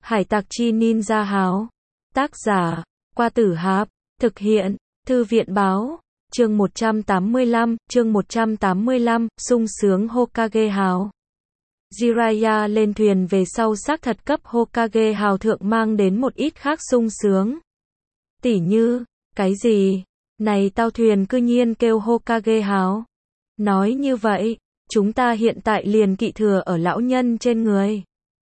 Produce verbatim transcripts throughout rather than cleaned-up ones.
Hải tặc chi ninja háo. Tác giả, Qua Tử Hạp. Thực hiện, Thư viện báo. Chương một trăm tám mươi lăm, chương một trăm tám mươi lăm, sung sướng Hokage hào. Jiraiya lên thuyền về sau xác thật cấp Hokage hào thượng mang đến một ít khác sung sướng. Tỉ như, cái gì? Này tao thuyền cư nhiên kêu Hokage hào. Nói như vậy, chúng ta hiện tại liền kỵ thừa ở lão nhân trên người.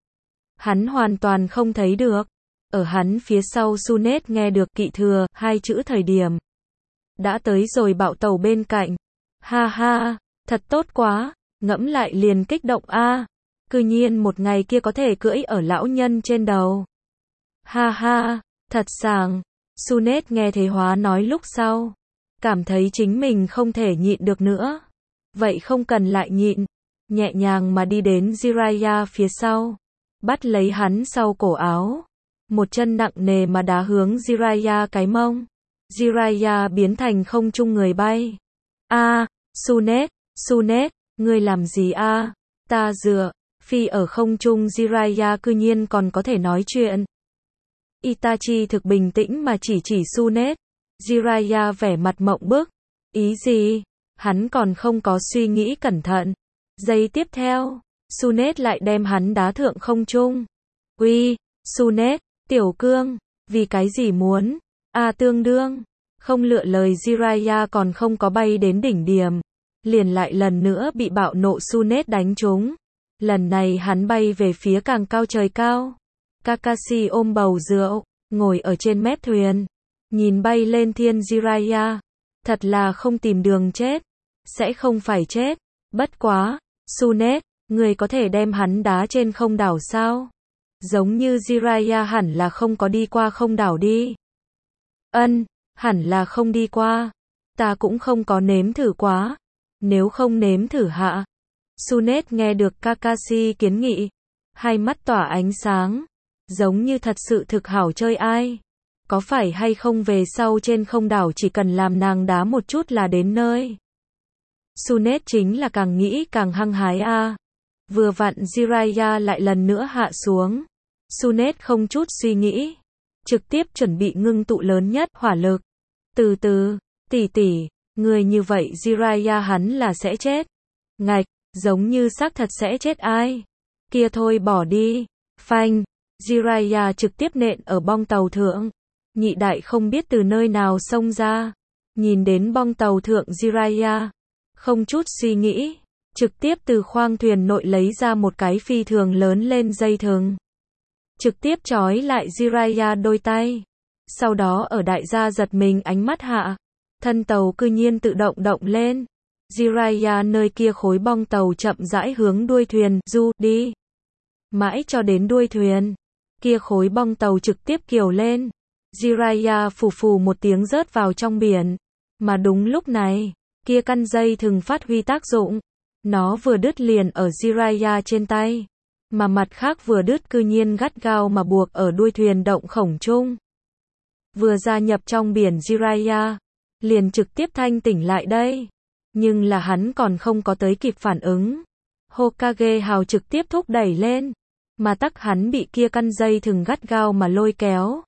Hắn hoàn toàn không thấy được. Ở hắn phía sau Sunet nghe được kỵ thừa, hai chữ thời điểm. Đã tới rồi bạo tàu bên cạnh. Ha ha, thật tốt quá, ngẫm lại liền kích động a. Cư nhiên một ngày kia có thể cưỡi ở lão nhân trên đầu. Ha ha, thật sảng. Sunet nghe thế hóa nói lúc sau. Cảm thấy chính mình không thể nhịn được nữa. Vậy không cần lại nhịn. Nhẹ nhàng mà đi đến Jiraiya phía sau. Bắt lấy hắn sau cổ áo. Một chân nặng nề mà đá hướng Jiraiya cái mông. Jiraiya biến thành không trung người bay. A, Sunet, Sunet, ngươi làm gì a? Ta dựa, phi ở không trung Jiraiya cư nhiên còn có thể nói chuyện. Itachi thực bình tĩnh mà chỉ chỉ Sunet. Jiraiya vẻ mặt mộng bức. Ý gì? Hắn còn không có suy nghĩ cẩn thận. Giây tiếp theo, Sunet lại đem hắn đá thượng không trung. Uy, Sunet, tiểu cương, vì cái gì muốn? A à, tương đương. Không lựa lời Jiraiya còn không có bay đến đỉnh điểm. Liền lại lần nữa bị bạo nộ Sunet đánh trúng. Lần này hắn bay về phía càng cao trời cao. Kakashi ôm bầu rượu, ngồi ở trên mép thuyền. Nhìn bay lên thiên Jiraiya. Thật là không tìm đường chết. Sẽ không phải chết. Bất quá, Sunet, người có thể đem hắn đá trên không đảo sao? Giống như Jiraiya hẳn là không có đi qua không đảo đi. Ân, hẳn là không đi qua. Ta cũng không có nếm thử quá. Nếu không nếm thử hạ. Sunet nghe được Kakashi kiến nghị. Hai mắt tỏa ánh sáng. Giống như thật sự thực hảo chơi ai. Có phải hay không về sau trên không đảo chỉ cần làm nàng đá một chút là đến nơi. Sunet chính là càng nghĩ càng hăng hái a. À. Vừa vặn Jiraiya lại lần nữa hạ xuống. Sunet không chút suy nghĩ. Trực tiếp chuẩn bị ngưng tụ lớn nhất hỏa lực. Từ từ, tỷ tỷ, người như vậy Jiraiya hắn là sẽ chết. Ngạch, giống như xác thật sẽ chết ai. Kia thôi bỏ đi. Phanh, Jiraiya trực tiếp nện ở bong tàu thượng. Nhị đại không biết từ nơi nào xông ra. Nhìn đến bong tàu thượng Jiraiya. Không chút suy nghĩ. Trực tiếp từ khoang thuyền nội lấy ra một cái phi thường lớn lên dây thừng. Trực tiếp trói lại Jiraiya đôi tay. Sau đó ở đại gia giật mình ánh mắt hạ. Thân tàu cư nhiên tự động động lên. Jiraiya nơi kia khối bong tàu chậm rãi hướng đuôi thuyền du đi. Mãi cho đến đuôi thuyền. Kia khối bong tàu trực tiếp kiều lên. Jiraiya phù phù một tiếng rớt vào trong biển. Mà đúng lúc này, kia căn dây thừng phát huy tác dụng. Nó vừa đứt liền ở Jiraiya trên tay. Mà mặt khác vừa đứt cư nhiên gắt gao mà buộc ở đuôi thuyền động khổng trung. Vừa gia nhập trong biển Jiraiya, liền trực tiếp thanh tỉnh lại đây. Nhưng là hắn còn không có tới kịp phản ứng. Hokage hào trực tiếp thúc đẩy lên. Mà tắc hắn bị kia căn dây thừng gắt gao mà lôi kéo.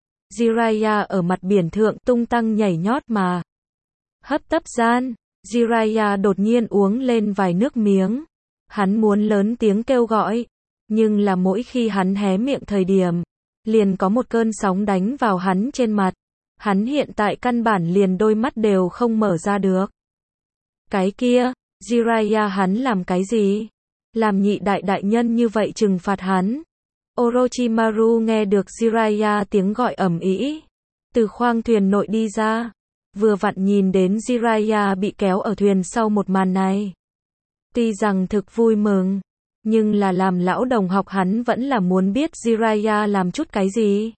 Jiraiya ở mặt biển thượng tung tăng nhảy nhót mà. Hấp tấp gian, Jiraiya đột nhiên uống lên vài nước miếng. Hắn muốn lớn tiếng kêu gọi, nhưng là mỗi khi hắn hé miệng thời điểm, liền có một cơn sóng đánh vào hắn trên mặt. Hắn hiện tại căn bản liền đôi mắt đều không mở ra được. Cái kia, Jiraiya hắn làm cái gì? Làm nhị đại đại nhân như vậy trừng phạt hắn. Orochimaru nghe được Jiraiya tiếng gọi ầm ĩ, từ khoang thuyền nội đi ra, vừa vặn nhìn đến Jiraiya bị kéo ở thuyền sau một màn này. Tuy rằng thực vui mừng, nhưng là làm lão đồng học hắn vẫn là muốn biết Jiraiya làm chút cái gì.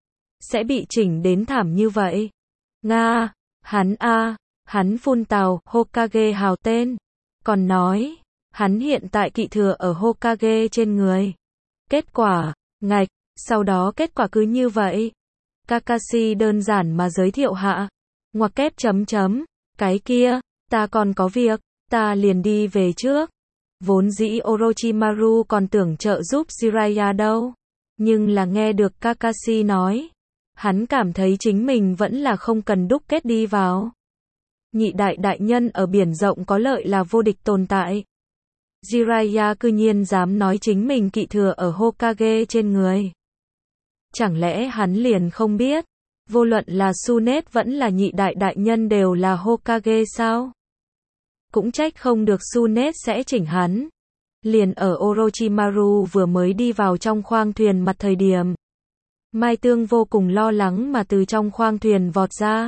Sẽ bị chỉnh đến thảm như vậy. Nga, hắn a, hắn phun tào Hokage hào tên. Còn nói, hắn hiện tại kỵ thừa ở Hokage trên người. Kết quả, ngạch, sau đó kết quả cứ như vậy. Kakashi đơn giản mà giới thiệu hạ. Ngoặc kép chấm chấm, cái kia, ta còn có việc, ta liền đi về trước. Vốn dĩ Orochimaru còn tưởng trợ giúp Jiraiya đâu. Nhưng là nghe được Kakashi nói, hắn cảm thấy chính mình vẫn là không cần đúc kết đi vào. Nhị đại đại nhân ở biển rộng có lợi là vô địch tồn tại. Jiraiya cư nhiên dám nói chính mình kỵ thừa ở Hokage trên người. Chẳng lẽ hắn liền không biết, vô luận là Tsunade vẫn là nhị đại đại nhân đều là Hokage sao? Cũng trách không được Tsunade sẽ chỉnh hắn. Liền ở Orochimaru vừa mới đi vào trong khoang thuyền mặt thời điểm, Mai Tương vô cùng lo lắng mà từ trong khoang thuyền vọt ra.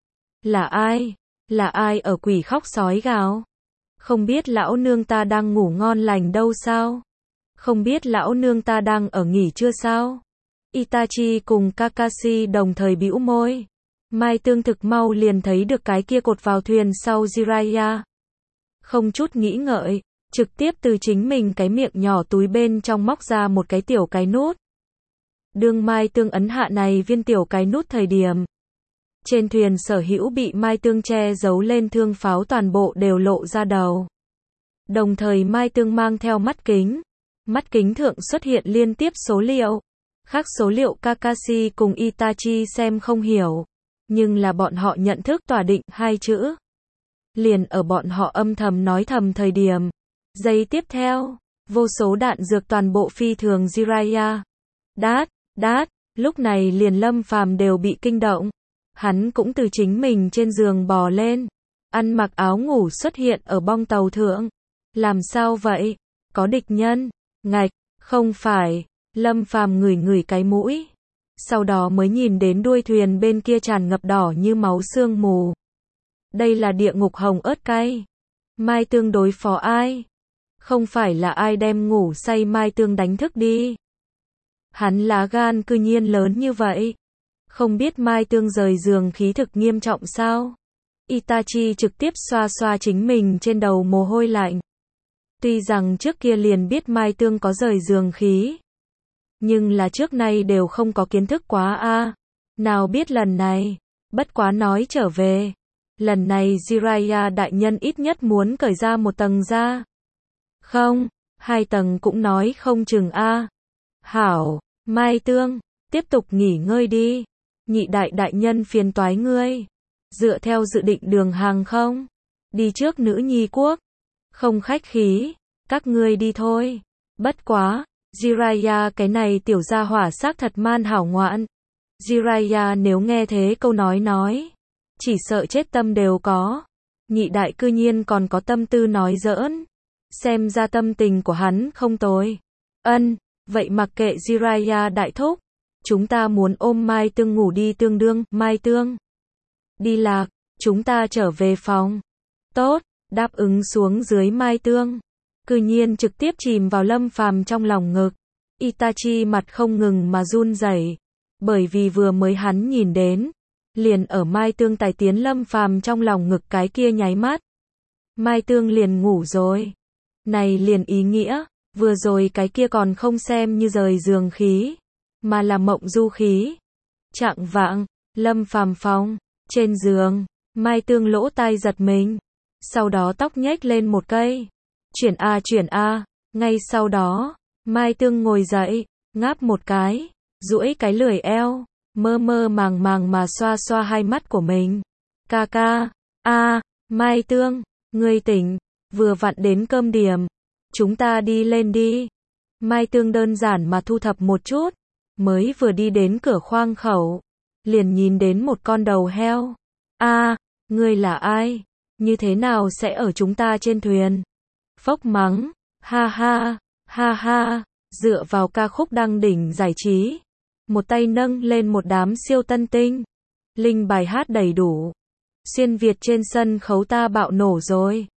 Là ai? Là ai ở quỷ khóc sói gào? Không biết lão nương ta đang ngủ ngon lành đâu sao? Không biết lão nương ta đang ở nghỉ trưa sao? Itachi cùng Kakashi đồng thời bĩu môi. Mai Tương thực mau liền thấy được cái kia cột vào thuyền sau Jiraiya. Không chút nghĩ ngợi, trực tiếp từ chính mình cái miệng nhỏ túi bên trong móc ra một cái tiểu cái nút. Đương Mai Tương ấn hạ này viên tiểu cái nút thời điểm, trên thuyền sở hữu bị Mai Tương che giấu lên thương pháo toàn bộ đều lộ ra đầu. Đồng thời Mai Tương mang theo mắt kính. Mắt kính thượng xuất hiện liên tiếp số liệu. Khác số liệu Kakashi cùng Itachi xem không hiểu. Nhưng là bọn họ nhận thức tỏa định hai chữ. Liền ở bọn họ âm thầm nói thầm thời điểm. Giây tiếp theo, vô số đạn dược toàn bộ phi thường Jiraiya. Đát, đát, lúc này liền Lâm Phàm đều bị kinh động. Hắn cũng từ chính mình trên giường bò lên, ăn mặc áo ngủ xuất hiện ở bong tàu thượng. Làm sao vậy? Có địch nhân? Ngạch, không phải. Lâm Phàm ngửi ngửi cái mũi. Sau đó mới nhìn đến đuôi thuyền bên kia tràn ngập đỏ như máu sương mù. Đây là địa ngục hồng ớt cay. Mai Tương đối phó ai? Không phải là ai đem ngủ say Mai Tương đánh thức đi. Hắn lá gan cư nhiên lớn như vậy. Không biết Mai Tương rời giường khí thực nghiêm trọng sao? Itachi trực tiếp xoa xoa chính mình trên đầu mồ hôi lạnh. Tuy rằng trước kia liền biết Mai Tương có rời giường khí, nhưng là trước nay đều không có kiến thức quá a. À. Nào biết lần này, bất quá nói trở về. Lần này Jiraiya đại nhân ít nhất muốn cởi ra một tầng ra. Không, hai tầng cũng nói không chừng a. À. Hảo, Mai Tương, tiếp tục nghỉ ngơi đi. Nhị đại đại nhân phiền toái ngươi. Dựa theo dự định đường hàng không? Đi trước nữ nhi quốc. Không khách khí, các ngươi đi thôi. Bất quá, Jiraiya cái này tiểu gia hỏa xác thật man hảo ngoạn. Jiraiya nếu nghe thế câu nói nói, chỉ sợ chết tâm đều có. Nhị đại cư nhiên còn có tâm tư nói giỡn. Xem ra tâm tình của hắn không tồi. Ân, vậy mặc kệ Jiraiya đại thúc. Chúng ta muốn ôm Mai Tương ngủ đi tương đương, Mai Tương. Đi lạc, chúng ta trở về phòng. Tốt, đáp ứng xuống dưới Mai Tương. Cư nhiên trực tiếp chìm vào Lâm Phàm trong lòng ngực. Itachi mặt không ngừng mà run rẩy, bởi vì vừa mới hắn nhìn đến, liền ở Mai Tương tài tiến Lâm Phàm trong lòng ngực cái kia nháy mắt. Mai Tương liền ngủ rồi. Này liền ý nghĩa, vừa rồi cái kia còn không xem như rời giường khí, mà là mộng du khí. Chạng vạng, Lâm Phàm phòng, trên giường, Mai Tương lỗ tai giật mình, sau đó tóc nhếch lên một cây. Chuyển a chuyển a, ngay sau đó, Mai Tương ngồi dậy, ngáp một cái, duỗi cái lười eo, mơ mơ màng màng mà xoa xoa hai mắt của mình. Ca ca, a, Mai Tương, ngươi tỉnh, vừa vặn đến cơm điểm, chúng ta đi lên đi. Mai Tương đơn giản mà thu thập một chút, mới vừa đi đến cửa khoang khẩu, liền nhìn đến một con đầu heo. A, ngươi là ai? Như thế nào sẽ ở chúng ta trên thuyền? Phốc mắng, ha ha, ha ha, dựa vào ca khúc đăng đỉnh giải trí. Một tay nâng lên một đám siêu tân tinh. Linh bài hát đầy đủ. Xuyên Việt trên sân khấu ta bạo nổ rồi.